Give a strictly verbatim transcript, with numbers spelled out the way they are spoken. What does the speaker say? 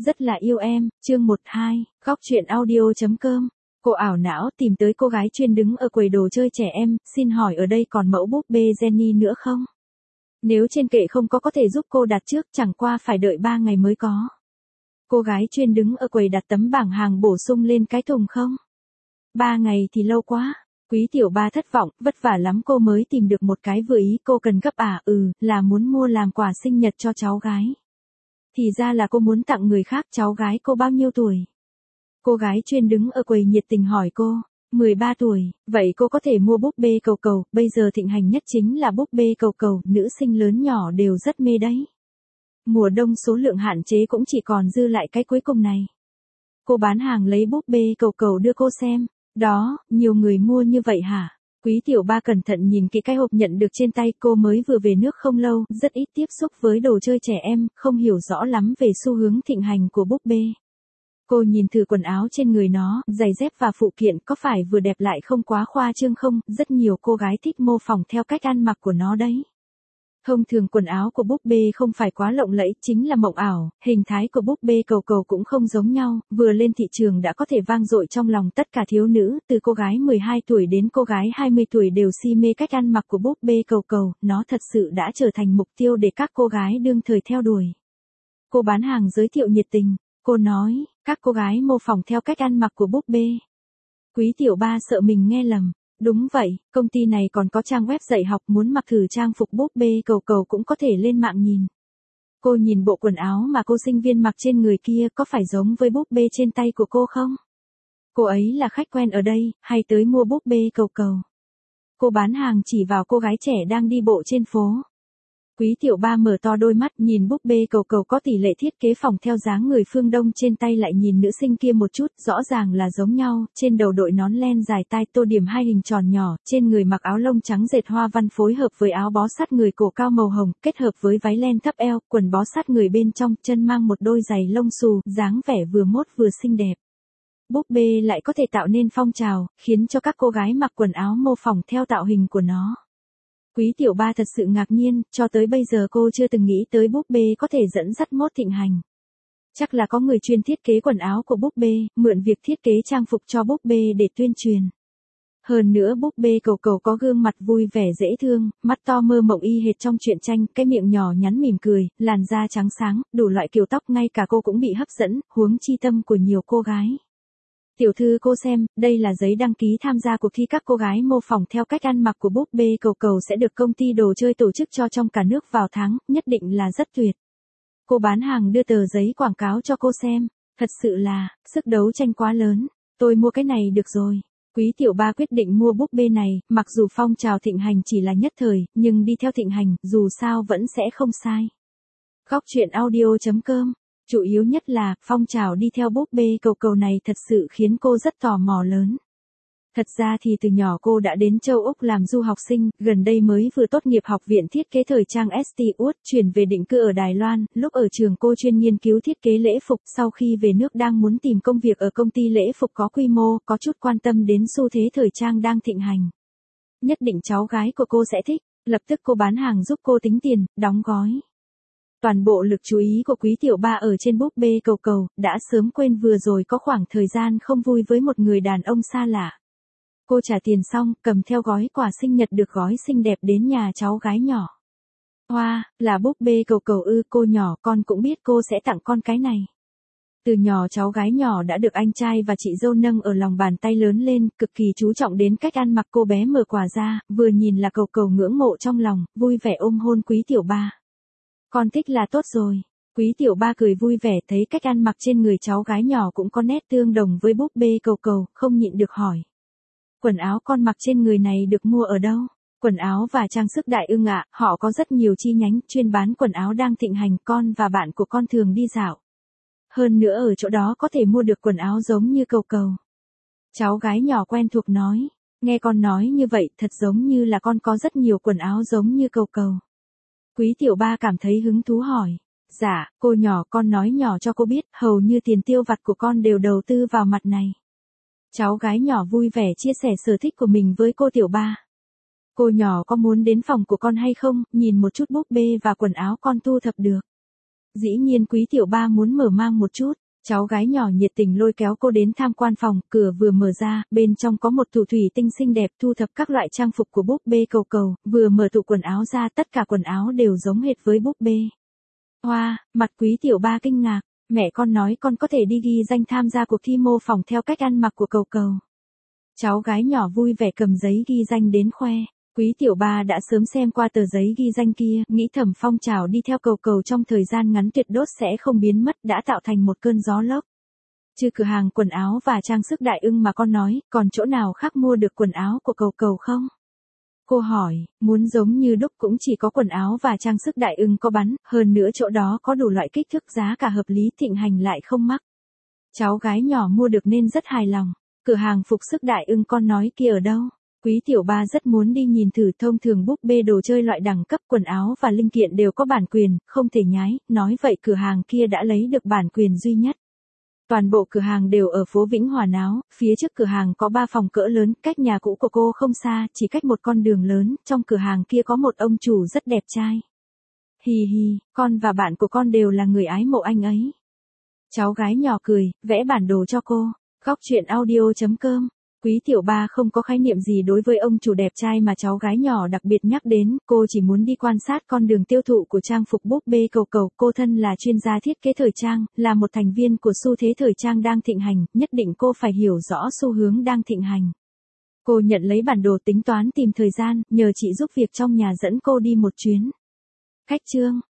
Rất là yêu em, chương một hai, góc truyện audio.com. Cô ảo não tìm tới cô gái chuyên đứng ở quầy đồ chơi trẻ em, xin hỏi ở đây còn mẫu búp bê Jenny nữa không? Nếu trên kệ không có có thể giúp cô đặt trước, chẳng qua phải đợi ba ngày mới có. Cô gái chuyên đứng ở quầy đặt tấm bảng hàng bổ sung lên cái thùng không? Ba ngày thì lâu quá. Quý tiểu ba thất vọng, vất vả lắm cô mới tìm được một cái vừa ý, cô cần gấp à? Ừ, là muốn mua làm quà sinh nhật cho cháu gái. Thì ra là cô muốn tặng người khác. Cháu gái cô bao nhiêu tuổi? Cô gái chuyên đứng ở quầy nhiệt tình hỏi cô. mười ba tuổi, vậy cô có thể mua búp bê cầu cầu, bây giờ thịnh hành nhất chính là búp bê cầu cầu, nữ sinh lớn nhỏ đều rất mê đấy. Mùa đông số lượng hạn chế cũng chỉ còn dư lại cái cuối cùng này. Cô bán hàng lấy búp bê cầu cầu đưa cô xem. Đó, nhiều người mua như vậy hả? Quý tiểu ba cẩn thận nhìn kỹ cái hộp nhận được trên tay, cô mới vừa về nước không lâu, rất ít tiếp xúc với đồ chơi trẻ em, không hiểu rõ lắm về xu hướng thịnh hành của búp bê. Cô nhìn thử quần áo trên người nó, giày dép và phụ kiện có phải vừa đẹp lại không quá khoa trương không? Rất nhiều cô gái thích mô phỏng theo cách ăn mặc của nó đấy. Thông thường quần áo của búp bê không phải quá lộng lẫy, chính là mộng ảo, hình thái của búp bê cầu cầu cũng không giống nhau, vừa lên thị trường đã có thể vang dội trong lòng tất cả thiếu nữ, từ cô gái mười hai tuổi đến cô gái hai mươi tuổi đều si mê cách ăn mặc của búp bê cầu cầu, nó thật sự đã trở thành mục tiêu để các cô gái đương thời theo đuổi. Cô bán hàng giới thiệu nhiệt tình, cô nói, các cô gái mô phỏng theo cách ăn mặc của búp bê. Quý tiểu ba sợ mình nghe lầm. Đúng vậy, công ty này còn có trang web dạy học, muốn mặc thử trang phục búp bê cầu cầu cũng có thể lên mạng nhìn. Cô nhìn bộ quần áo mà cô sinh viên mặc trên người kia có phải giống với búp bê trên tay của cô không? Cô ấy là khách quen ở đây, hay tới mua búp bê cầu cầu? Cô bán hàng chỉ vào cô gái trẻ đang đi bộ trên phố. Quý tiểu ba mở to đôi mắt nhìn búp bê cầu cầu có tỷ lệ thiết kế phỏng theo dáng người phương Đông trên tay, lại nhìn nữ sinh kia một chút, rõ ràng là giống nhau, trên đầu đội nón len dài tai tô điểm hai hình tròn nhỏ, trên người mặc áo lông trắng dệt hoa văn phối hợp với áo bó sát người cổ cao màu hồng, kết hợp với váy len thấp eo, quần bó sát người bên trong, chân mang một đôi giày lông xù, dáng vẻ vừa mốt vừa xinh đẹp. Búp bê lại có thể tạo nên phong trào, khiến cho các cô gái mặc quần áo mô phỏng theo tạo hình của nó. Quý tiểu ba thật sự ngạc nhiên, cho tới bây giờ cô chưa từng nghĩ tới búp bê có thể dẫn dắt mốt thịnh hành. Chắc là có người chuyên thiết kế quần áo của búp bê, mượn việc thiết kế trang phục cho búp bê để tuyên truyền. Hơn nữa búp bê cầu cầu có gương mặt vui vẻ dễ thương, mắt to mơ mộng y hệt trong truyện tranh, cái miệng nhỏ nhắn mỉm cười, làn da trắng sáng, đủ loại kiểu tóc, ngay cả cô cũng bị hấp dẫn, huống chi tâm của nhiều cô gái. Tiểu thư cô xem, đây là giấy đăng ký tham gia cuộc thi các cô gái mô phỏng theo cách ăn mặc của búp bê cầu cầu sẽ được công ty đồ chơi tổ chức cho trong cả nước vào tháng, nhất định là rất tuyệt. Cô bán hàng đưa tờ giấy quảng cáo cho cô xem, thật sự là, sức đấu tranh quá lớn, tôi mua cái này được rồi. Quý tiểu ba quyết định mua búp bê này, mặc dù phong trào thịnh hành chỉ là nhất thời, nhưng đi theo thịnh hành, dù sao vẫn sẽ không sai. Góc truyện audio.com. Chủ yếu nhất là, phong trào đi theo búp bê cầu cầu này thật sự khiến cô rất tò mò lớn. Thật ra thì từ nhỏ cô đã đến châu Úc làm du học sinh, gần đây mới vừa tốt nghiệp học viện thiết kế thời trang ét tê u, chuyển về định cư ở Đài Loan, lúc ở trường cô chuyên nghiên cứu thiết kế lễ phục, sau khi về nước đang muốn tìm công việc ở công ty lễ phục có quy mô, có chút quan tâm đến xu thế thời trang đang thịnh hành. Nhất định cháu gái của cô sẽ thích, lập tức cô bán hàng giúp cô tính tiền, đóng gói. Toàn bộ lực chú ý của quý tiểu ba ở trên búp bê cầu cầu, đã sớm quên vừa rồi có khoảng thời gian không vui với một người đàn ông xa lạ. Cô trả tiền xong, cầm theo gói quà sinh nhật được gói xinh đẹp đến nhà cháu gái nhỏ. Hoa, wow, là búp bê cầu cầu ư? Cô nhỏ con cũng biết cô sẽ tặng con cái này. Từ nhỏ cháu gái nhỏ đã được anh trai và chị dâu nâng ở lòng bàn tay lớn lên, cực kỳ chú trọng đến cách ăn mặc. Cô bé mở quà ra, vừa nhìn là cầu cầu ngưỡng mộ trong lòng, vui vẻ ôm hôn quý tiểu ba. Con thích là tốt rồi. Quý tiểu ba cười vui vẻ thấy cách ăn mặc trên người cháu gái nhỏ cũng có nét tương đồng với búp bê cầu cầu, không nhịn được hỏi. Quần áo con mặc trên người này được mua ở đâu? Quần áo và trang sức đại ưng ạ, họ có rất nhiều chi nhánh, chuyên bán quần áo đang thịnh hành, con và bạn của con thường đi dạo. Hơn nữa ở chỗ đó có thể mua được quần áo giống như cầu cầu. Cháu gái nhỏ quen thuộc nói, nghe con nói như vậy thật giống như là con có rất nhiều quần áo giống như cầu cầu. Quý tiểu ba cảm thấy hứng thú hỏi. Dạ, cô nhỏ, con nói nhỏ cho cô biết, hầu như tiền tiêu vặt của con đều đầu tư vào mặt này. Cháu gái nhỏ vui vẻ chia sẻ sở thích của mình với cô tiểu ba. Cô nhỏ có muốn đến phòng của con hay không, nhìn một chút búp bê và quần áo con thu thập được. Dĩ nhiên quý tiểu ba muốn mở mang một chút. Cháu gái nhỏ nhiệt tình lôi kéo cô đến tham quan phòng, cửa vừa mở ra, bên trong có một tủ thủy tinh xinh đẹp thu thập các loại trang phục của búp bê cầu cầu, vừa mở tủ quần áo ra tất cả quần áo đều giống hệt với búp bê. Hoa, wow, mặt quý tiểu ba kinh ngạc, mẹ con nói con có thể đi ghi danh tham gia cuộc thi mô phỏng theo cách ăn mặc của cầu cầu. Cháu gái nhỏ vui vẻ cầm giấy ghi danh đến khoe. Quý tiểu ba đã sớm xem qua tờ giấy ghi danh kia, nghĩ thầm phong trào đi theo cầu cầu trong thời gian ngắn tuyệt đốt sẽ không biến mất, đã tạo thành một cơn gió lốc. Chứ cửa hàng quần áo và trang sức Đại Ưng mà con nói, còn chỗ nào khác mua được quần áo của cầu cầu không? Cô hỏi, muốn giống như đúc cũng chỉ có quần áo và trang sức Đại Ưng có bán, hơn nữa chỗ đó có đủ loại kích thước giá cả hợp lý, thịnh hành lại không mắc. Cháu gái nhỏ mua được nên rất hài lòng. Cửa hàng phục sức Đại Ưng con nói kia ở đâu? Quý tiểu ba rất muốn đi nhìn thử. Thông thường búp bê đồ chơi loại đẳng cấp quần áo và linh kiện đều có bản quyền, không thể nhái, nói vậy cửa hàng kia đã lấy được bản quyền duy nhất. Toàn bộ cửa hàng đều ở phố Vĩnh Hòa Náo, phía trước cửa hàng có ba phòng cỡ lớn, cách nhà cũ của cô không xa, chỉ cách một con đường lớn, trong cửa hàng kia có một ông chủ rất đẹp trai. Hì hì, con và bạn của con đều là người ái mộ anh ấy. Cháu gái nhỏ cười, vẽ bản đồ cho cô. Góc truyện audio chấm com. Quý tiểu ba không có khái niệm gì đối với ông chủ đẹp trai mà cháu gái nhỏ đặc biệt nhắc đến, cô chỉ muốn đi quan sát con đường tiêu thụ của trang phục búp bê cầu cầu. Cô thân là chuyên gia thiết kế thời trang, là một thành viên của xu thế thời trang đang thịnh hành, nhất định cô phải hiểu rõ xu hướng đang thịnh hành. Cô nhận lấy bản đồ tính toán tìm thời gian, nhờ chị giúp việc trong nhà dẫn cô đi một chuyến. Khách trương.